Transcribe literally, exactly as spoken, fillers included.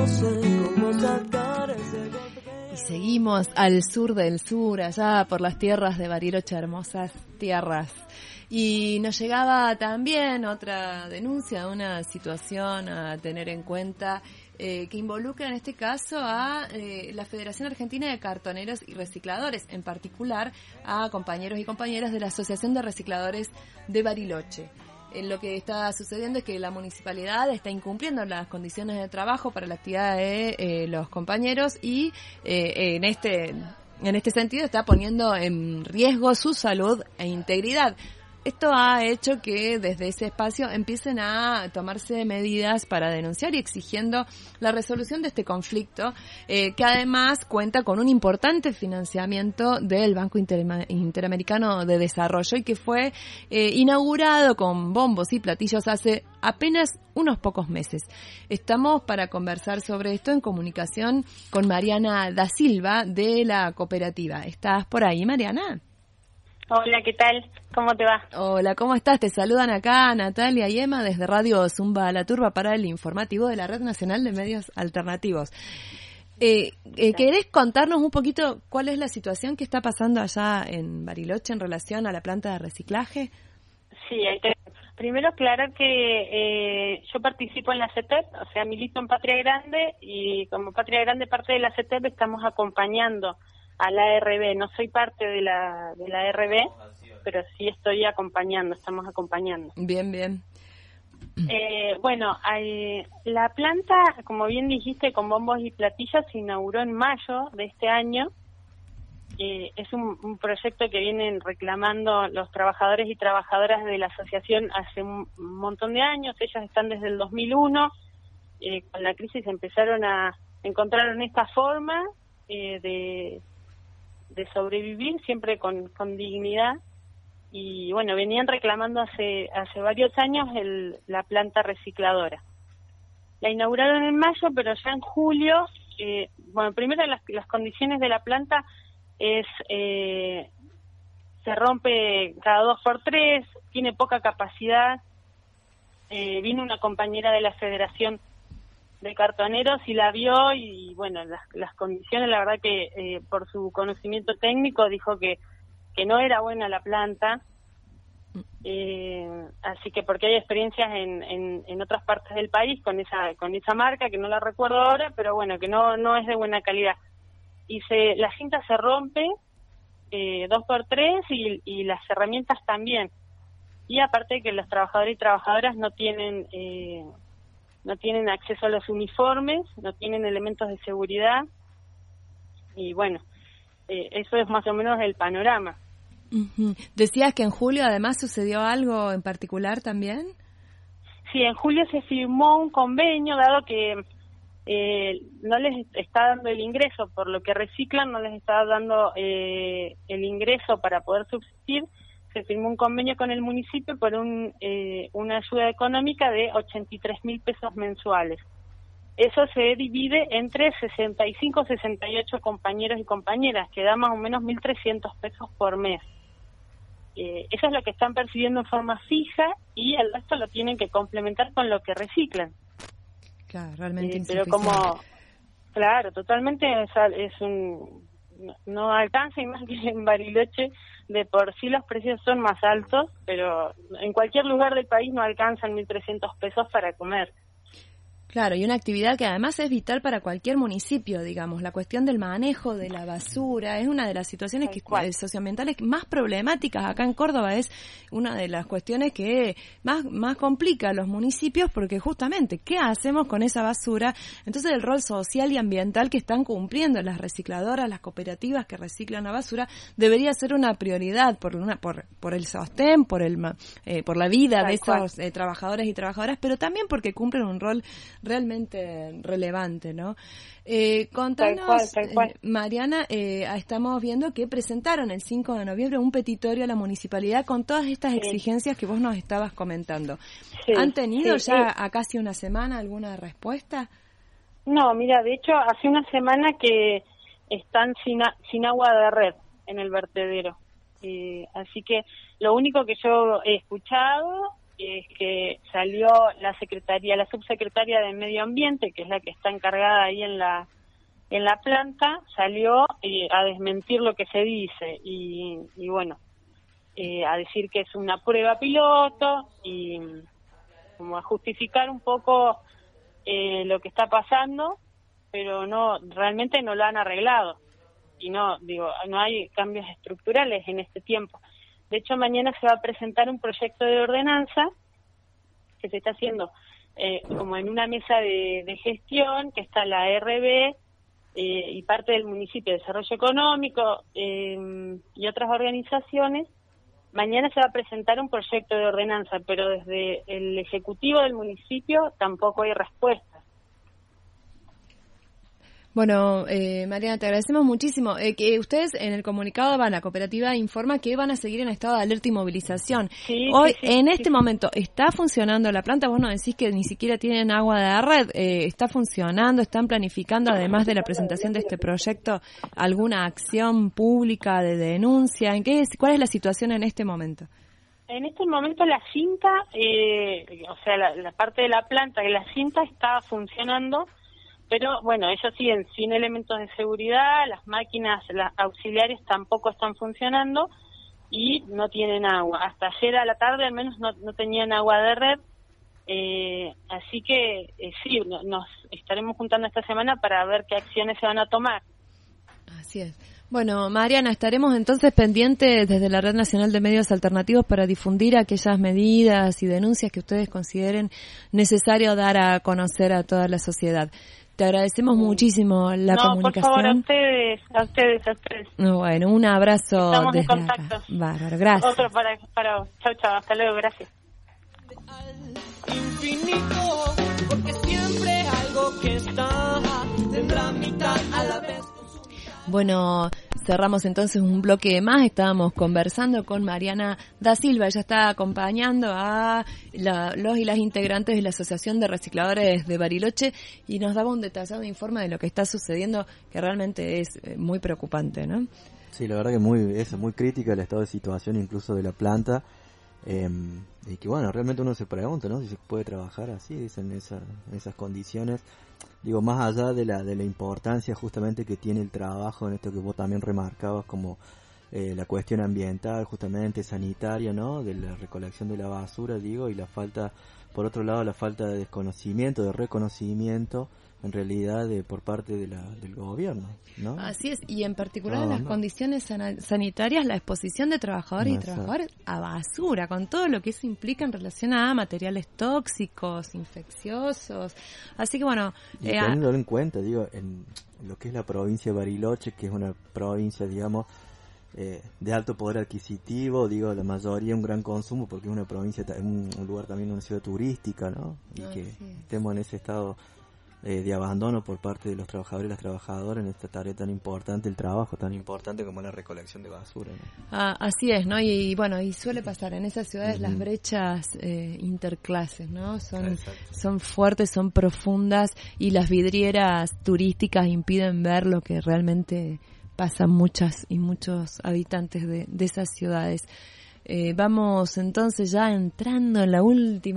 sé cómo sacar ese golpe que... Y seguimos al sur del sur, allá por las tierras de Bariloche, hermosas tierras. Y nos llegaba también otra denuncia de una situación a tener en cuenta eh, que involucra en este caso a eh, la Federación Argentina de Cartoneros y Recicladores, en particular a compañeros y compañeras de la Asociación de Recicladores de Bariloche. Eh, lo que está sucediendo es que la municipalidad está incumpliendo las condiciones de trabajo para la actividad de eh, los compañeros y eh, en este en este sentido está poniendo en riesgo su salud e integridad. Esto ha hecho que desde ese espacio empiecen a tomarse medidas para denunciar y exigiendo la resolución de este conflicto, eh, que además cuenta con un importante financiamiento del Banco Inter- Interamericano de Desarrollo y que fue eh, inaugurado con bombos y platillos hace apenas unos pocos meses. Estamos para conversar sobre esto en comunicación con Mariana da Silva de la cooperativa. ¿Estás por ahí, Mariana? Hola, ¿qué tal? ¿Cómo te va? Hola, ¿cómo estás? Te saludan acá Natalia y Emma desde Radio Zumba La Turba para el informativo de la Red Nacional de Medios Alternativos. Eh, eh, ¿Querés contarnos un poquito cuál es la situación que está pasando allá en Bariloche en relación a la planta de reciclaje? Sí, ahí te... primero aclarar que eh, yo participo en la C E T E P, o sea, milito en Patria Grande y como Patria Grande parte de la C E T E P estamos acompañando a la A R B. No soy parte de la de la A R B, pero sí estoy acompañando, estamos acompañando. Bien, bien. Eh, bueno, hay, la planta, como bien dijiste, con bombos y platillos se inauguró en mayo de este año. Eh, es un, un proyecto que vienen reclamando los trabajadores y trabajadoras de la asociación hace un, un montón de años. Ellas están desde el dos mil uno. Eh, con la crisis empezaron a encontrar esta forma eh, de de sobrevivir siempre con, con dignidad y bueno, venían reclamando hace hace varios años el, la planta recicladora. La inauguraron en mayo, pero ya en julio, eh, bueno, primero las, las condiciones de la planta es, eh, se rompe cada dos por tres, tiene poca capacidad, eh, vino una compañera de la Federación de Cartoneros y la vio y bueno, las, las condiciones, la verdad que eh, por su conocimiento técnico dijo que, que no era buena la planta, eh, así que porque hay experiencias en, en, en otras partes del país con esa con esa marca, que no la recuerdo ahora, pero bueno, que no no es de buena calidad. Y se la cinta se rompe eh, dos por tres y, y las herramientas también. Y aparte que los trabajadores y trabajadoras no tienen... Eh, no tienen acceso a los uniformes, no tienen elementos de seguridad y bueno, eh, eso es más o menos el panorama. Uh-huh. Decías que en julio además sucedió algo en particular también. Sí, en julio se firmó un convenio, dado que eh, no les está dando el ingreso, por lo que reciclan, no les está dando eh, el ingreso para poder subsistir. Se firmó un convenio con el municipio por un, eh, una ayuda económica de ochenta y tres mil pesos mensuales. Eso se divide entre sesenta y cinco, sesenta y ocho compañeros y compañeras, que da más o menos mil trescientos pesos por mes. Eh, eso es lo que están percibiendo en forma fija y el resto lo tienen que complementar con lo que reciclan. Claro, realmente eh, Pero como, claro, totalmente es, es un... No, no alcanza, y más que en Bariloche de por sí los precios son más altos, pero en cualquier lugar del país no alcanzan mil trescientos pesos para comer. Claro, y una actividad que además es vital para cualquier municipio, digamos. La cuestión del manejo de la basura es una de las situaciones que, eh, socioambientales más problemáticas acá en Córdoba. Es una de las cuestiones que más, más complica a los municipios porque justamente, ¿qué hacemos con esa basura? Entonces el rol social y ambiental que están cumpliendo las recicladoras, las cooperativas que reciclan la basura, debería ser una prioridad por una por, por el sostén, por, el, eh, por la vida Tal de esos eh, trabajadores y trabajadoras, pero también porque cumplen un rol realmente relevante, ¿no? Eh, contanos, tal cual, tal cual. Eh, Mariana, eh, estamos viendo que presentaron el cinco de noviembre un petitorio a la municipalidad con todas estas sí. exigencias que vos nos estabas comentando. Sí, ¿Han tenido sí, ya sí. a casi una semana alguna respuesta? No, mira, de hecho, hace una semana que están sin, a, sin agua de red en el vertedero. Eh, así que lo único que yo he escuchado es que salió la secretaría, la subsecretaria de Medio Ambiente, que es la que está encargada ahí en la en la planta, salió eh, a desmentir lo que se dice y, y bueno, eh, a decir que es una prueba piloto y como a justificar un poco eh, lo que está pasando, pero no, realmente no lo han arreglado y no, digo, no hay cambios estructurales en este tiempo. De hecho, mañana se va a presentar un proyecto de ordenanza que se está haciendo eh, como en una mesa de, de gestión, que está la R B eh, y parte del municipio de Desarrollo Económico eh, y otras organizaciones. Mañana se va a presentar un proyecto de ordenanza, pero desde el Ejecutivo del municipio tampoco hay respuesta. Bueno, eh, Mariana, te agradecemos muchísimo. Eh, que ustedes en el comunicado, va, la cooperativa informa que van a seguir en estado de alerta y movilización. Sí, Hoy, sí, sí, en sí. este momento, ¿está funcionando la planta? Vos nos decís que ni siquiera tienen agua de red. Eh, ¿Está funcionando? ¿Están planificando, además de la presentación de este proyecto, alguna acción pública de denuncia? ¿En qué es, cuál es la situación en este momento? En este momento la cinta, eh, o sea, la, la parte de la planta de la cinta está funcionando, pero bueno, ellos siguen sin elementos de seguridad, las máquinas las auxiliares tampoco están funcionando y no tienen agua. Hasta ayer a la tarde al menos no, no tenían agua de red, eh, así que eh, sí, no, nos estaremos juntando esta semana para ver qué acciones se van a tomar. Así es. Bueno, Mariana, estaremos entonces pendientes desde la Red Nacional de Medios Alternativos para difundir aquellas medidas y denuncias que ustedes consideren necesario dar a conocer a toda la sociedad. Te agradecemos muchísimo la no, comunicación. por favor, a ustedes, a ustedes, a ustedes. Bueno, un abrazo. Estamos desde en contacto. acá. Bárbaro, gracias. Otro para, para, chao, chao, hasta luego, gracias. Infinito, porque siempre algo que está tendrá mitad a la vez. Bueno, cerramos entonces un bloque más. Estábamos conversando con Mariana da Silva. Ella está acompañando a la, los y las integrantes de la Asociación de Recicladores de Bariloche y nos daba un detallado informe de lo que está sucediendo, que realmente es muy preocupante, ¿no? Sí, la verdad que muy es muy crítica el estado de situación incluso de la planta. Eh, y que bueno, realmente uno se pregunta, ¿no? Si se puede trabajar así, en, esa, en esas condiciones. Digo, más allá de la de la importancia justamente que tiene el trabajo en esto que vos también remarcabas como eh, la cuestión ambiental, justamente sanitaria, ¿no? De la recolección de la basura, digo, y la falta, por otro lado, la falta de desconocimiento, de reconocimiento, en realidad, de por parte de la, del gobierno, ¿no? Así es, y en particular no, en las no. condiciones sana- sanitarias, la exposición de trabajadores No, y trabajadoras a basura, con todo lo que eso implica en relación a materiales tóxicos, infecciosos. Así que bueno... Y eh, teniéndolo en cuenta, digo, en lo que es la provincia de Bariloche, que es una provincia, digamos, eh, de alto poder adquisitivo, digo, la mayoría un gran consumo, porque es una provincia, un, un lugar también, una ciudad turística, ¿no? Y no, que sí. estemos en ese estado eh, de abandono por parte de los trabajadores y las trabajadoras en esta tarea tan importante, el trabajo tan importante como la recolección de basura, ¿no? Ah, así es, ¿no? Y, y bueno, y suele pasar en esas ciudades Uh-huh. las brechas eh, interclases, ¿no? Son Exacto. son fuertes, son profundas y las vidrieras turísticas impiden ver lo que realmente pasan muchas y muchos habitantes de, de esas ciudades. Eh, vamos entonces ya entrando en la última